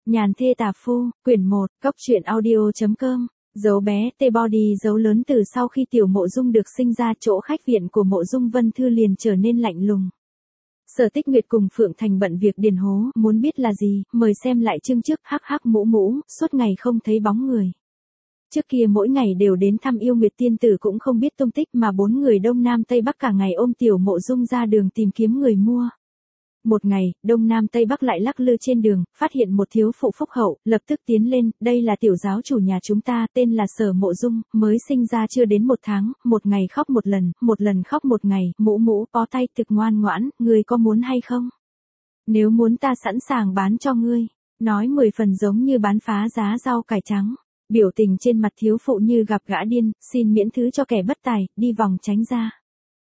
Nhàn thê tà phu, quyển 1, cốc truyện audio.com, dấu bé T-body dấu lớn từ sau khi tiểu mộ dung được sinh ra chỗ khách viện của mộ dung Vân Thư liền trở nên lạnh lùng. Sở Tích Nguyệt cùng Phượng Thành bận việc điền hố, muốn biết là gì, mời xem lại chương trước, hắc hắc mũ mũ, suốt ngày không thấy bóng người. Trước kia mỗi ngày đều đến thăm yêu Nguyệt tiên tử cũng không biết tung tích mà bốn người Đông Nam Tây Bắc cả ngày ôm tiểu mộ dung ra đường tìm kiếm người mua. Một ngày, Đông Nam Tây Bắc lại lắc lư trên đường, phát hiện một thiếu phụ phúc hậu, lập tức tiến lên, đây là tiểu giáo chủ nhà chúng ta, tên là Sở Mộ Dung, mới sinh ra chưa đến 1 tháng, một ngày khóc một lần khóc một ngày, mũ mũ, bó tay thực ngoan ngoãn, ngươi có muốn hay không? Nếu muốn ta sẵn sàng bán cho ngươi, nói 10 phần giống như bán phá giá rau cải trắng. Biểu tình trên mặt thiếu phụ như gặp gã điên, xin miễn thứ cho kẻ bất tài, đi vòng tránh ra.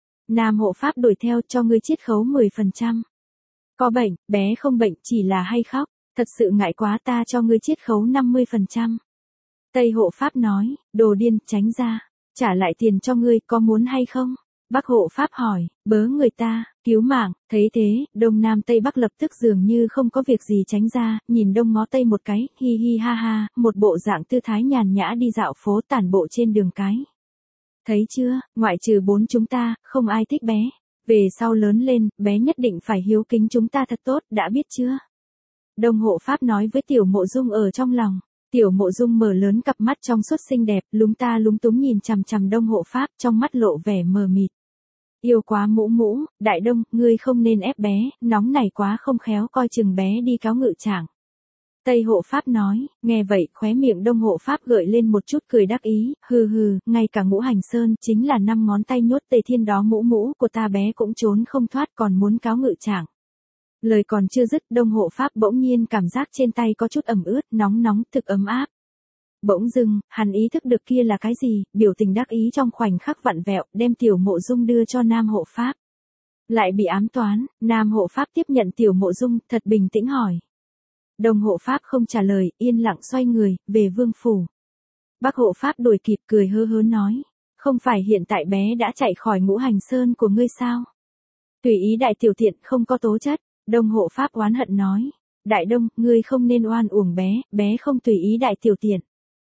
Nam hộ pháp đuổi theo cho ngươi chiết khấu 10%. Có bệnh, bé không bệnh, chỉ là hay khóc, thật sự ngại quá ta cho ngươi chiết khấu 50%. Tây hộ pháp nói, đồ điên, tránh ra, trả lại tiền cho ngươi, có muốn hay không? Bắc hộ pháp hỏi, bớ người ta, cứu mạng, thấy thế, Đông Nam Tây Bắc lập tức dường như không có việc gì tránh ra, nhìn Đông ngó Tây một cái, hi hi ha ha, một bộ dạng tư thái nhàn nhã đi dạo phố tản bộ trên đường cái. Thấy chưa, ngoại trừ 4 chúng ta, không ai thích bé. Về sau lớn lên, bé nhất định phải hiếu kính chúng ta thật tốt, đã biết chưa? Đông hộ pháp nói với tiểu mộ dung ở trong lòng. Tiểu mộ dung mở lớn cặp mắt trong suốt xinh đẹp, lúng ta lúng túng nhìn chằm chằm đông hộ pháp, trong mắt lộ vẻ mờ mịt. Yêu quá mũ mũ, đại đông, ngươi không nên ép bé, nóng này quá không khéo, coi chừng bé đi cáo ngự trạng. Tây hộ pháp nói, nghe vậy, khóe miệng đông hộ pháp gợi lên một chút cười đắc ý, hừ, ngay cả Ngũ Hành Sơn chính là 5 ngón tay nhốt Tề Thiên đó mũ mũ của ta bé cũng trốn không thoát còn muốn cáo ngự trạng. Lời còn chưa dứt, đông hộ pháp bỗng nhiên cảm giác trên tay có chút ẩm ướt, nóng, thực ấm áp. Bỗng dưng, hắn ý thức được kia là cái gì, biểu tình đắc ý trong khoảnh khắc vặn vẹo, đem tiểu mộ dung đưa cho Nam hộ pháp. Lại bị ám toán, Nam hộ pháp tiếp nhận tiểu mộ dung, thật bình tĩnh hỏi. Đông hộ pháp không trả lời, yên lặng xoay người, về vương phủ. Bắc hộ pháp đuổi kịp cười hớ hớ nói. Không phải hiện tại bé đã chạy khỏi Ngũ Hành Sơn của ngươi sao? Tùy ý đại tiểu tiện không có tố chất. Đông hộ pháp oán hận nói. Đại đông, ngươi không nên oan uổng bé không tùy ý đại tiểu tiện.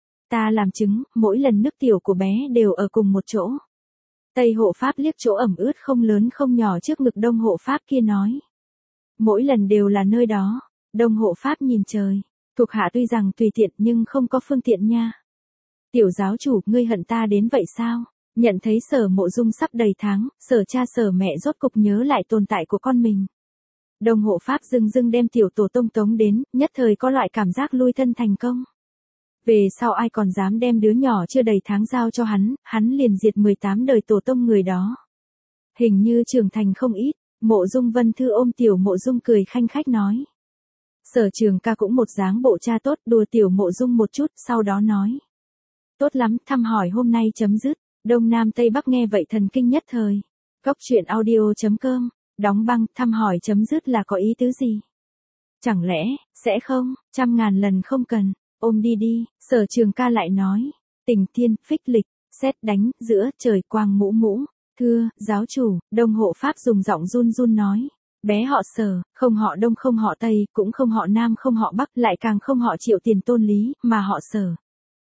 Ta làm chứng, mỗi lần nước tiểu của bé đều ở cùng một chỗ. Tây hộ pháp liếc chỗ ẩm ướt không lớn không nhỏ trước ngực đông hộ pháp kia nói. Mỗi lần đều là nơi đó. Đông hộ pháp nhìn trời, thuộc hạ tuy rằng tùy tiện nhưng không có phương tiện nha. Tiểu giáo chủ, ngươi hận ta đến vậy sao? Nhận thấy Sở Mộ Dung sắp đầy tháng, Sở cha Sở mẹ rốt cục nhớ lại tồn tại của con mình. Đông hộ pháp dưng đem tiểu tổ tông tống đến, nhất thời có loại cảm giác lui thân thành công. Về sau ai còn dám đem đứa nhỏ chưa đầy tháng giao cho hắn liền diệt 18 đời tổ tông người đó. Hình như trưởng thành không ít, Mộ Dung Vân Thư ôm tiểu Mộ Dung cười khanh khách nói. Sở Trường ca cũng một dáng bộ cha tốt, đùa tiểu mộ dung một chút, sau đó nói. Tốt lắm, thăm hỏi hôm nay chấm dứt. Đông Nam Tây Bắc nghe vậy thần kinh nhất thời. Cốc truyện audio.com, đóng băng, thăm hỏi chấm dứt là có ý tứ gì? Chẳng lẽ, sẽ không, 100.000 lần không cần, ôm đi, Sở Trường ca lại nói. Tình thiên, phích lịch, sét đánh, giữa, trời quang mũ mũ. Thưa, giáo chủ, Đông hộ pháp dùng giọng run nói. Bé họ Sở, không họ Đông không họ Tây, cũng không họ Nam không họ Bắc, lại càng không họ Triệu Tiền Tôn Lý, mà họ Sở.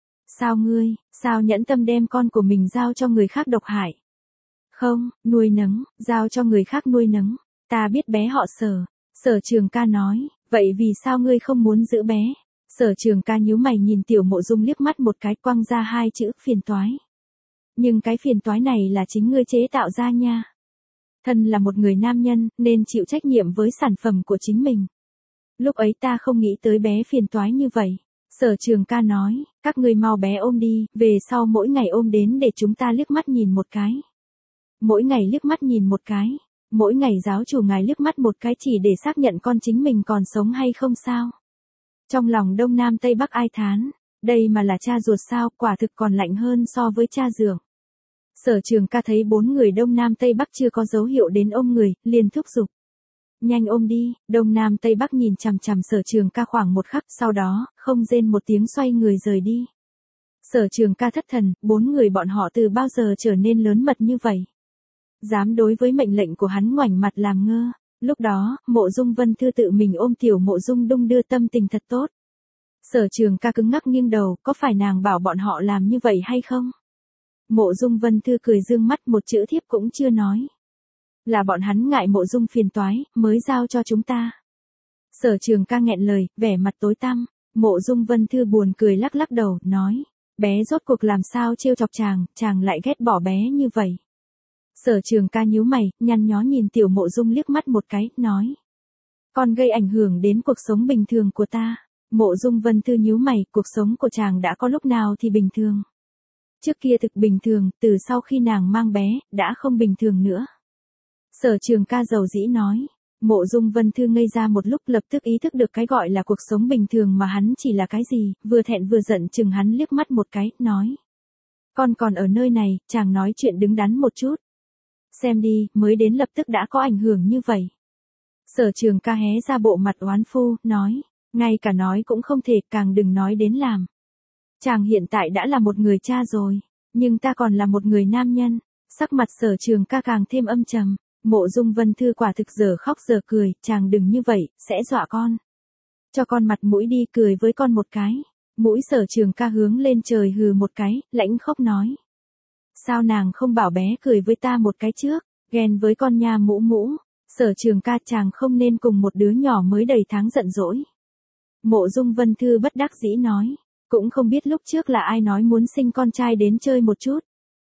Sao nhẫn tâm đem con của mình giao cho người khác độc hại? Không, nuôi nấng, giao cho người khác nuôi nấng. Ta biết bé họ Sở. Sở Trường ca nói, vậy vì sao ngươi không muốn giữ bé? Sở Trường ca nhíu mày nhìn tiểu mộ dung liếc mắt một cái quăng ra 2 chữ phiền toái. Nhưng cái phiền toái này là chính ngươi chế tạo ra nha. Thân là một người nam nhân, nên chịu trách nhiệm với sản phẩm của chính mình. Lúc ấy ta không nghĩ tới bé phiền toái như vậy. Sở Trường ca nói, các ngươi mau bé ôm đi, về sau mỗi ngày ôm đến để chúng ta liếc mắt nhìn một cái. Mỗi ngày liếc mắt nhìn một cái. Mỗi ngày giáo chủ ngài liếc mắt một cái chỉ để xác nhận con chính mình còn sống hay không sao. Trong lòng Đông Nam Tây Bắc ai thán, đây mà là cha ruột sao, quả thực còn lạnh hơn so với cha dượng. Sở Trường ca thấy 4 người Đông Nam Tây Bắc chưa có dấu hiệu đến ôm người, liền thúc giục. Nhanh ôm đi, Đông Nam Tây Bắc nhìn chằm chằm Sở Trường ca khoảng một khắc, sau đó, không rên một tiếng xoay người rời đi. Sở Trường ca thất thần, 4 người bọn họ từ bao giờ trở nên lớn mật như vậy? Dám đối với mệnh lệnh của hắn ngoảnh mặt làm ngơ. Lúc đó, Mộ Dung Vân Thư tự mình ôm tiểu Mộ Dung đung đưa tâm tình thật tốt. Sở Trường ca cứng ngắc nghiêng đầu, có phải nàng bảo bọn họ làm như vậy hay không? Mộ Dung Vân Thư cười dương mắt, một chữ thiếp cũng chưa nói. Là bọn hắn ngại Mộ Dung phiền toái, mới giao cho chúng ta. Sở Trường ca nghẹn lời, vẻ mặt tối tăm. Mộ Dung Vân Thư buồn cười lắc lắc đầu, nói. Bé rốt cuộc làm sao trêu chọc chàng lại ghét bỏ bé như vậy. Sở Trường ca nhíu mày, nhăn nhó nhìn Tiểu Mộ Dung liếc mắt một cái, nói. Con gây ảnh hưởng đến cuộc sống bình thường của ta. Mộ Dung Vân Thư nhíu mày, cuộc sống của chàng đã có lúc nào thì bình thường. Trước kia thực bình thường, từ sau khi nàng mang bé, đã không bình thường nữa. Sở Trường ca dầu dĩ nói. Mộ Dung Vân Thư ngây ra một lúc, lập tức ý thức được cái gọi là cuộc sống bình thường mà hắn chỉ là cái gì, vừa thẹn vừa giận chừng hắn liếc mắt một cái, nói. Con còn ở nơi này, chàng nói chuyện đứng đắn một chút. Xem đi, mới đến lập tức đã có ảnh hưởng như vậy. Sở Trường ca hé ra bộ mặt oán phu, nói. Ngay cả nói cũng không thể, càng đừng nói đến làm. Chàng hiện tại đã là một người cha rồi, nhưng ta còn là một người nam nhân. Sắc mặt Sở Trường ca càng thêm âm trầm. Mộ Dung Vân Thư quả thực giờ khóc giờ cười, chàng đừng như vậy, sẽ dọa con. Cho con mặt mũi đi, cười với con một cái. Mũi Sở Trường ca hướng lên trời hừ một cái, lãnh khóc nói. Sao nàng không bảo bé cười với ta một cái trước, ghen với con nha mũ mũ. Sở Trường ca, chàng không nên cùng một đứa nhỏ mới đầy tháng giận dỗi. Mộ Dung Vân Thư bất đắc dĩ nói. Cũng không biết lúc trước là ai nói muốn sinh con trai đến chơi một chút.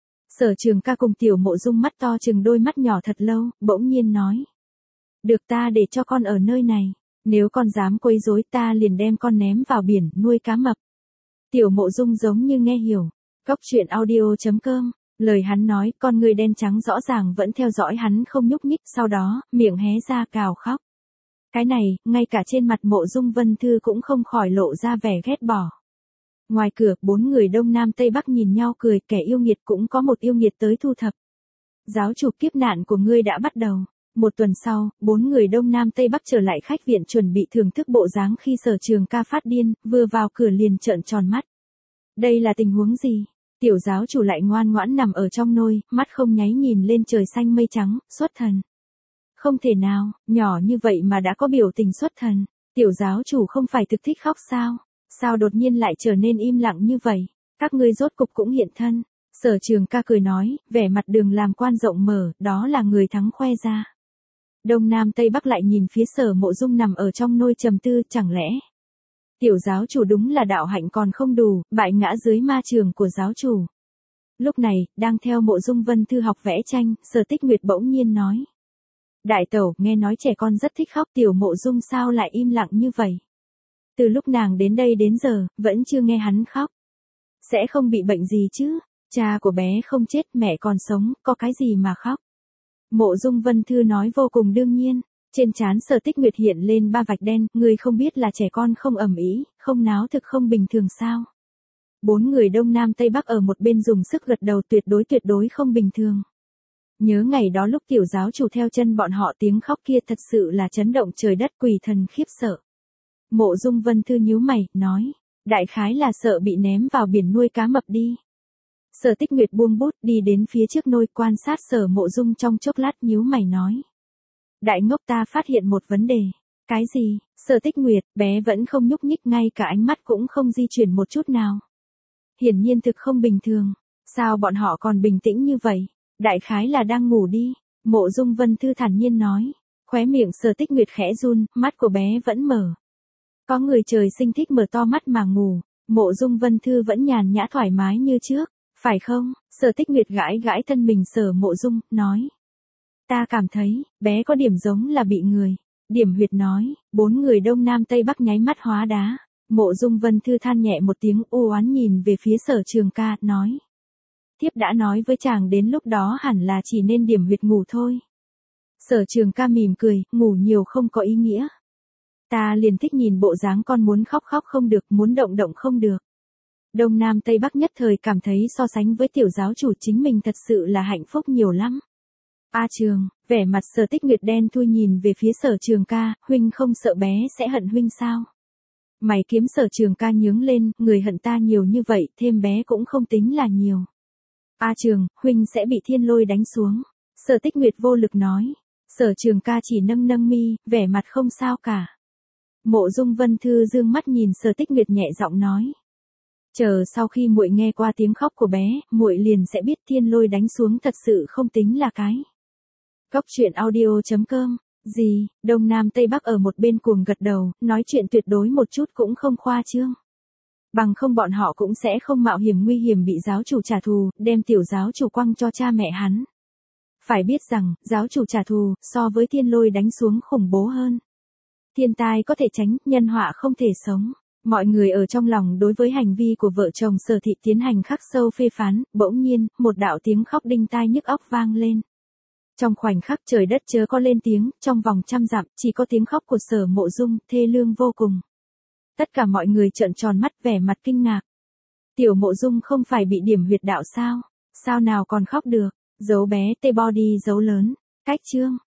Sở Trường ca cùng Tiểu Mộ Dung mắt to chừng đôi mắt nhỏ thật lâu, bỗng nhiên nói. Được, ta để cho con ở nơi này. Nếu con dám quấy rối ta liền đem con ném vào biển, nuôi cá mập. Tiểu Mộ Dung giống như nghe hiểu. Cóc truyện audio.com. Lời hắn nói, con người đen trắng rõ ràng vẫn theo dõi hắn không nhúc nhích, sau đó, miệng hé ra cào khóc. Cái này, ngay cả trên mặt Mộ Dung Vân Thư cũng không khỏi lộ ra vẻ ghét bỏ. Ngoài cửa, 4 người Đông Nam Tây Bắc nhìn nhau cười, kẻ yêu nghiệt cũng có một yêu nghiệt tới thu thập. Giáo chủ, kiếp nạn của ngươi đã bắt đầu. Một tuần sau, 4 người Đông Nam Tây Bắc trở lại khách viện chuẩn bị thưởng thức bộ dáng khi Sở Trường ca phát điên, vừa vào cửa liền trợn tròn mắt. Đây là tình huống gì? Tiểu giáo chủ lại ngoan ngoãn nằm ở trong nôi, mắt không nháy nhìn lên trời xanh mây trắng, xuất thần. Không thể nào, nhỏ như vậy mà đã có biểu tình xuất thần. Tiểu giáo chủ không phải thực thích khóc sao? Sao đột nhiên lại trở nên im lặng như vậy? Các ngươi rốt cục cũng hiện thân. Sở Trường ca cười nói, vẻ mặt Đường làm quan rộng mở, đó là người thắng khoe ra. Đông Nam Tây Bắc lại nhìn phía Sở Mộ Dung nằm ở trong nôi trầm tư, chẳng lẽ tiểu giáo chủ đúng là đạo hạnh còn không đủ, bại ngã dưới ma trường của giáo chủ. Lúc này, đang theo Mộ Dung Vân Thư học vẽ tranh, Sở Tích Nguyệt bỗng nhiên nói. Đại tẩu, nghe nói trẻ con rất thích khóc, Tiểu Mộ Dung sao lại im lặng như vậy? Từ lúc nàng đến đây đến giờ, vẫn chưa nghe hắn khóc. Sẽ không bị bệnh gì chứ? Cha của bé không chết, mẹ còn sống, có cái gì mà khóc? Mộ Dung Vân Thư nói vô cùng đương nhiên. Trên trán Sở Tích Nguyệt hiện lên 3 vạch đen, ngươi không biết là trẻ con không ầm ĩ, không náo thực không bình thường sao? 4 người Đông Nam Tây Bắc ở một bên dùng sức gật đầu, tuyệt đối không bình thường. Nhớ ngày đó lúc tiểu giáo chủ theo chân bọn họ, tiếng khóc kia thật sự là chấn động trời đất, quỷ thần khiếp sợ. Mộ Dung Vân Thư nhíu mày, nói, đại khái là sợ bị ném vào biển nuôi cá mập đi. Sở Tích Nguyệt buông bút đi đến phía trước nôi, quan sát Sở Mộ Dung trong chốc lát, nhíu mày nói. Đại ngốc, ta phát hiện một vấn đề. Cái gì? Sở Tích Nguyệt, bé vẫn không nhúc nhích, ngay cả ánh mắt cũng không di chuyển một chút nào. Hiển nhiên thực không bình thường. Sao bọn họ còn bình tĩnh như vậy? Đại khái là đang ngủ đi. Mộ Dung Vân Thư thản nhiên nói. Khóe miệng Sở Tích Nguyệt khẽ run, mắt của bé vẫn mở. Có người trời sinh thích mở to mắt mà ngủ. Mộ Dung Vân Thư vẫn nhàn nhã thoải mái như trước. Phải không? Sở Tích Nguyệt gãi gãi thân mình Sở Mộ Dung, nói. Ta cảm thấy, bé có điểm giống là bị người. Điểm huyệt nói, 4 người Đông Nam Tây Bắc nháy mắt hóa đá. Mộ Dung Vân Thư than nhẹ một tiếng, u oán nhìn về phía Sở Trường ca, nói. Thiếp đã nói với chàng đến lúc đó hẳn là chỉ nên điểm huyệt ngủ thôi. Sở Trường ca mỉm cười, ngủ nhiều không có ý nghĩa. Ta liền thích nhìn bộ dáng con muốn khóc khóc không được, muốn động động không được. Đông Nam Tây Bắc nhất thời cảm thấy so sánh với tiểu giáo chủ chính mình thật sự là hạnh phúc nhiều lắm. A Trường, vẻ mặt Sở Tích Nguyệt đen thui nhìn về phía Sở Trường ca, huynh không sợ bé sẽ hận huynh sao? Mày kiếm Sở Trường ca nhướng lên, người hận ta nhiều như vậy, thêm bé cũng không tính là nhiều. A Trường, huynh sẽ bị thiên lôi đánh xuống. Sở Tích Nguyệt vô lực nói. Sở Trường ca chỉ nâng nâng mi, vẻ mặt không sao cả. Mộ Dung Vân Thư dương mắt nhìn Sở Tích Nguyệt nhẹ giọng nói. Chờ sau khi muội nghe qua tiếng khóc của bé, muội liền sẽ biết thiên lôi đánh xuống thật sự không tính là cái. Cốc truyện audio.com. Gì, Đông Nam Tây Bắc ở một bên cuồng gật đầu, nói chuyện tuyệt đối một chút cũng không khoa trương. Bằng không bọn họ cũng sẽ không mạo hiểm nguy hiểm bị giáo chủ trả thù, đem tiểu giáo chủ quăng cho cha mẹ hắn. Phải biết rằng, giáo chủ trả thù, so với thiên lôi đánh xuống khủng bố hơn. Thiên tai có thể tránh, nhân họa không thể sống. Mọi người ở trong lòng đối với hành vi của vợ chồng Sở Thị tiến hành khắc sâu phê phán, bỗng nhiên, một đạo tiếng khóc đinh tai nhức óc vang lên. Trong khoảnh khắc trời đất chớ có lên tiếng, trong vòng 100 dặm, chỉ có tiếng khóc của Sở Mộ Dung, thê lương vô cùng. Tất cả mọi người trợn tròn mắt vẻ mặt kinh ngạc. Tiểu Mộ Dung không phải bị điểm huyệt đạo sao? Sao nào còn khóc được? Dấu bé T-body dấu lớn. Cách chương.